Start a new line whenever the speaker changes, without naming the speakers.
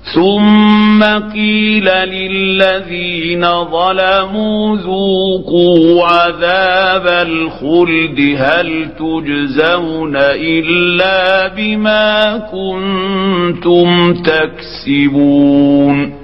ثم قيل للذين ظلموا ذوقوا عذاب الخلد هل تجزون إلا بما كنتم تكسبون